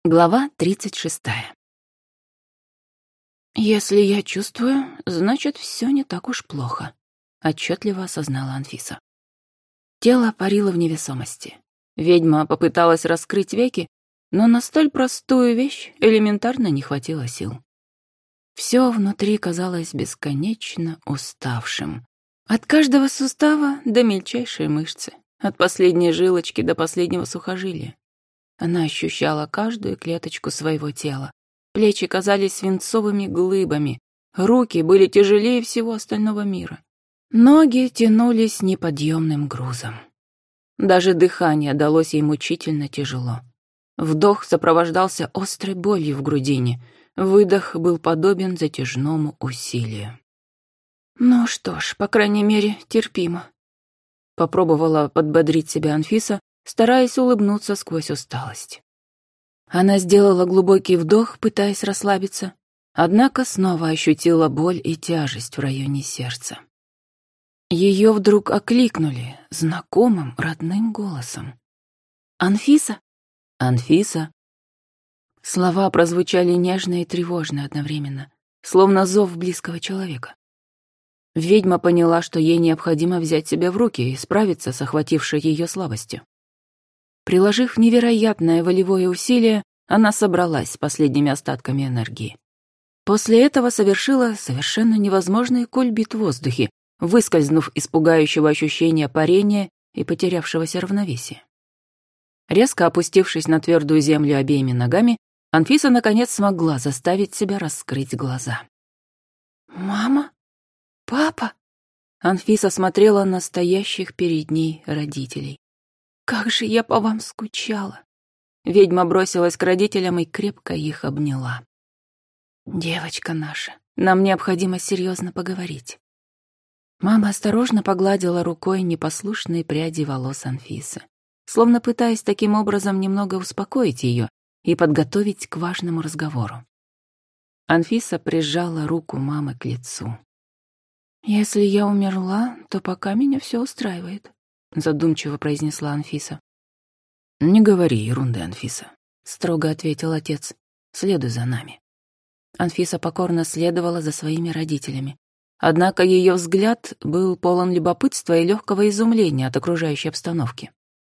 Глава 36. «Если я чувствую, значит, все не так уж плохо», — отчетливо осознала Анфиса. Тело парило в невесомости. Ведьма попыталась раскрыть веки, но на столь простую вещь элементарно не хватило сил. Все внутри казалось бесконечно уставшим. От каждого сустава до мельчайшей мышцы, от последней жилочки до последнего сухожилия. Она ощущала каждую клеточку своего тела. Плечи казались свинцовыми глыбами, руки были тяжелее всего остального мира. Ноги тянулись неподъемным грузом. Даже дыхание далось ей мучительно тяжело. Вдох сопровождался острой болью в грудине, выдох был подобен затяжному усилию. «Ну что ж, по крайней мере, терпимо», — попробовала подбодрить себя Анфиса, стараясь улыбнуться сквозь усталость. Она сделала глубокий вдох, пытаясь расслабиться, однако снова ощутила боль и тяжесть в районе сердца. Ее вдруг окликнули знакомым родным голосом. «Анфиса? Анфиса?» Слова прозвучали нежно и тревожно одновременно, словно зов близкого человека. Ведьма поняла, что ей необходимо взять себя в руки и справиться с охватившей ее слабостью. Приложив невероятное волевое усилие, она собралась с последними остатками энергии. После этого совершила совершенно невозможный кульбит в воздухе, выскользнув из пугающего ощущения парения и потерявшегося равновесия. Резко опустившись на твердую землю обеими ногами, Анфиса наконец смогла заставить себя раскрыть глаза. «Мама? Папа?» Анфиса смотрела на стоящих перед ней родителей. «Как же я по вам скучала!» Ведьма бросилась к родителям и крепко их обняла. «Девочка наша, нам необходимо серьезно поговорить». Мама осторожно погладила рукой непослушные пряди волос Анфисы, словно пытаясь таким образом немного успокоить ее и подготовить к важному разговору. Анфиса прижала руку мамы к лицу. «Если я умерла, то пока меня все устраивает», — задумчиво произнесла Анфиса. «Не говори ерунды, Анфиса», — строго ответил отец. «Следуй за нами». Анфиса покорно следовала за своими родителями. Однако ее взгляд был полон любопытства и легкого изумления от окружающей обстановки.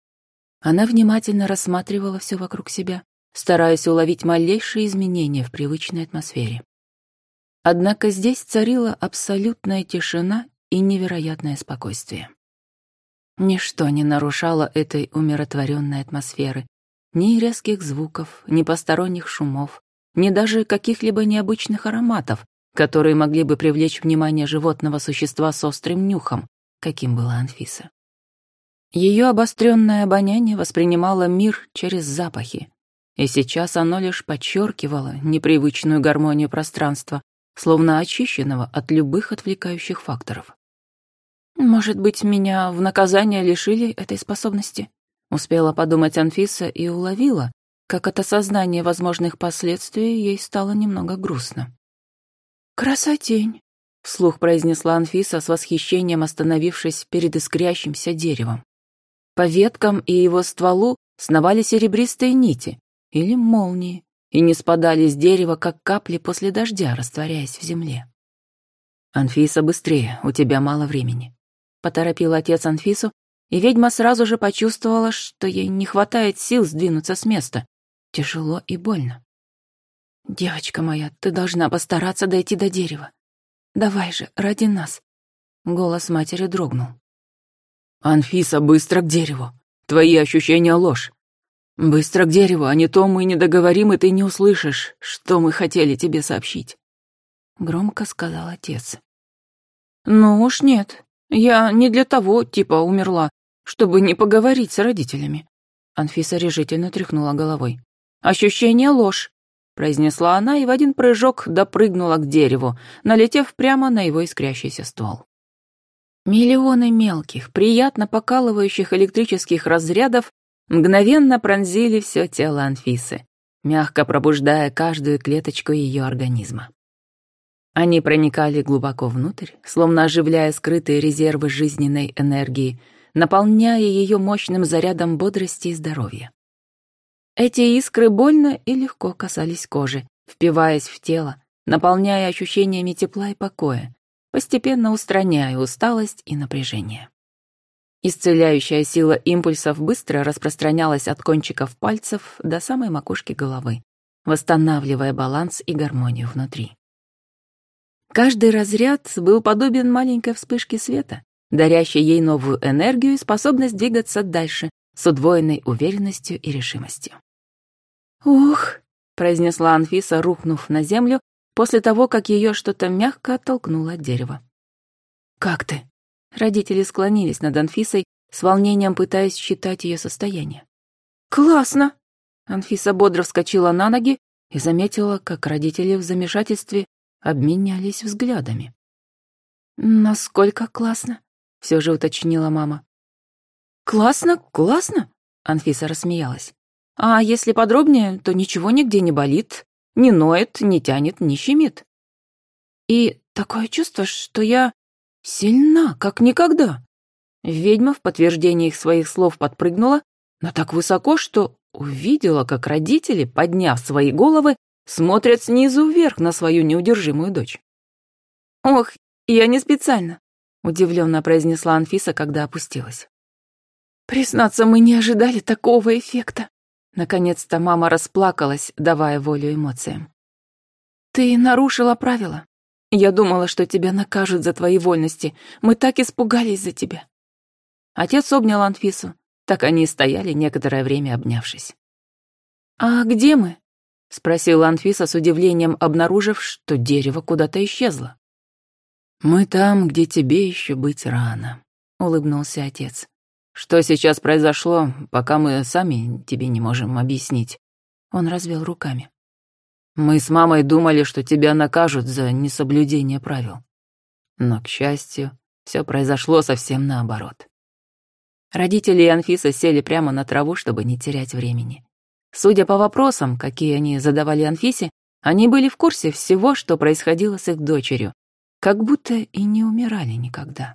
Она внимательно рассматривала все вокруг себя, стараясь уловить малейшие изменения в привычной атмосфере. Однако здесь царила абсолютная тишина и невероятное спокойствие. Ничто не нарушало этой умиротворенной атмосферы. Ни резких звуков, ни посторонних шумов, ни даже каких-либо необычных ароматов, которые могли бы привлечь внимание животного существа с острым нюхом, каким была Анфиса. Ее обостренное обоняние воспринимало мир через запахи, и сейчас оно лишь подчеркивало непривычную гармонию пространства, словно очищенного от любых отвлекающих факторов. «Может быть, меня в наказание лишили этой способности?» Успела подумать Анфиса и уловила, как от осознания возможных последствий ей стало немного грустно. «Красотень!» — вслух произнесла Анфиса с восхищением, остановившись перед искрящимся деревом. По веткам и его стволу сновали серебристые нити или молнии и не спадали с дерева, как капли после дождя, растворяясь в земле. «Анфиса, быстрее, у тебя мало времени», — поторопил отец Анфису, и ведьма сразу же почувствовала, что ей не хватает сил сдвинуться с места. Тяжело и больно. «Девочка моя, ты должна постараться дойти до дерева. Давай же, ради нас». Голос матери дрогнул. «Анфиса, быстро к дереву. Твои ощущения — ложь. Быстро к дереву, а не то мы не договорим, и ты не услышишь, что мы хотели тебе сообщить», — громко сказал отец. «Ну уж нет, я не для того типа умерла, чтобы не поговорить с родителями». Анфиса решительно тряхнула головой. «Ощущение — ложь», — произнесла она и в один прыжок допрыгнула к дереву, налетев прямо на его искрящийся ствол. Миллионы мелких, приятно покалывающих электрических разрядов мгновенно пронзили все тело Анфисы, мягко пробуждая каждую клеточку ее организма. Они проникали глубоко внутрь, словно оживляя скрытые резервы жизненной энергии, наполняя ее мощным зарядом бодрости и здоровья. Эти искры больно и легко касались кожи, впиваясь в тело, наполняя ощущениями тепла и покоя, постепенно устраняя усталость и напряжение. Исцеляющая сила импульсов быстро распространялась от кончиков пальцев до самой макушки головы, восстанавливая баланс и гармонию внутри. Каждый разряд был подобен маленькой вспышке света, дарящей ей новую энергию и способность двигаться дальше с удвоенной уверенностью и решимостью. «Ух!» — произнесла Анфиса, рухнув на землю после того, как ее что-то мягко оттолкнуло от дерева. «Как ты?» Родители склонились над Анфисой, с волнением пытаясь считать ее состояние. «Классно!» Анфиса бодро вскочила на ноги и заметила, как родители в замешательстве обменялись взглядами. «Насколько классно?» — все же уточнила мама. «Классно, классно!» — Анфиса рассмеялась. «А если подробнее, то ничего нигде не болит, не ноет, не тянет, не щемит. И такое чувство, что я сильна, как никогда». Ведьма в подтверждение их своих слов подпрыгнула, но так высоко, что увидела, как родители, подняв свои головы, смотрят снизу вверх на свою неудержимую дочь. «Ох, я не специально», — удивленно произнесла Анфиса, когда опустилась. «Признаться, мы не ожидали такого эффекта». Наконец-то мама расплакалась, давая волю эмоциям. «Ты нарушила правила. Я думала, что тебя накажут за твои вольности. Мы так испугались за тебя». Отец обнял Анфису. Так они и стояли некоторое время, обнявшись. «А где мы?» — спросила Анфиса с удивлением, обнаружив, что дерево куда-то исчезло. «Мы там, где тебе еще быть рано», — улыбнулся отец. «Что сейчас произошло, пока мы сами тебе не можем объяснить». Он развел руками. «Мы с мамой думали, что тебя накажут за несоблюдение правил. Но, к счастью, все произошло совсем наоборот». Родители и Анфиса сели прямо на траву, чтобы не терять времени. Судя по вопросам, какие они задавали Анфисе, они были в курсе всего, что происходило с их дочерью, как будто и не умирали никогда.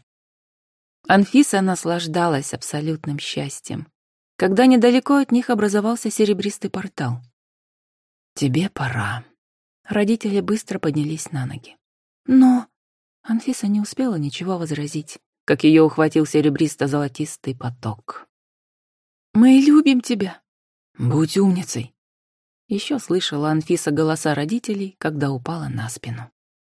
Анфиса наслаждалась абсолютным счастьем, когда недалеко от них образовался серебристый портал. «Тебе пора». Родители быстро поднялись на ноги. «Но...» Анфиса не успела ничего возразить, как ее ухватил серебристо-золотистый поток. «Мы любим тебя». «Будь умницей». Еще слышала Анфиса голоса родителей, когда упала на спину.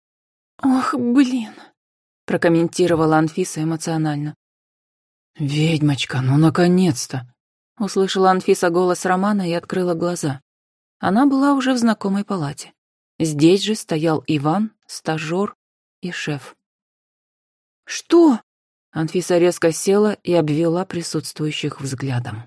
«Ох, блин», — прокомментировала Анфиса эмоционально. «Ведьмочка, ну наконец-то!» — услышала Анфиса голос Романа и открыла глаза. Она была уже в знакомой палате. Здесь же стоял Иван, стажёр и шеф. «Что?» — Анфиса резко села и обвела присутствующих взглядом.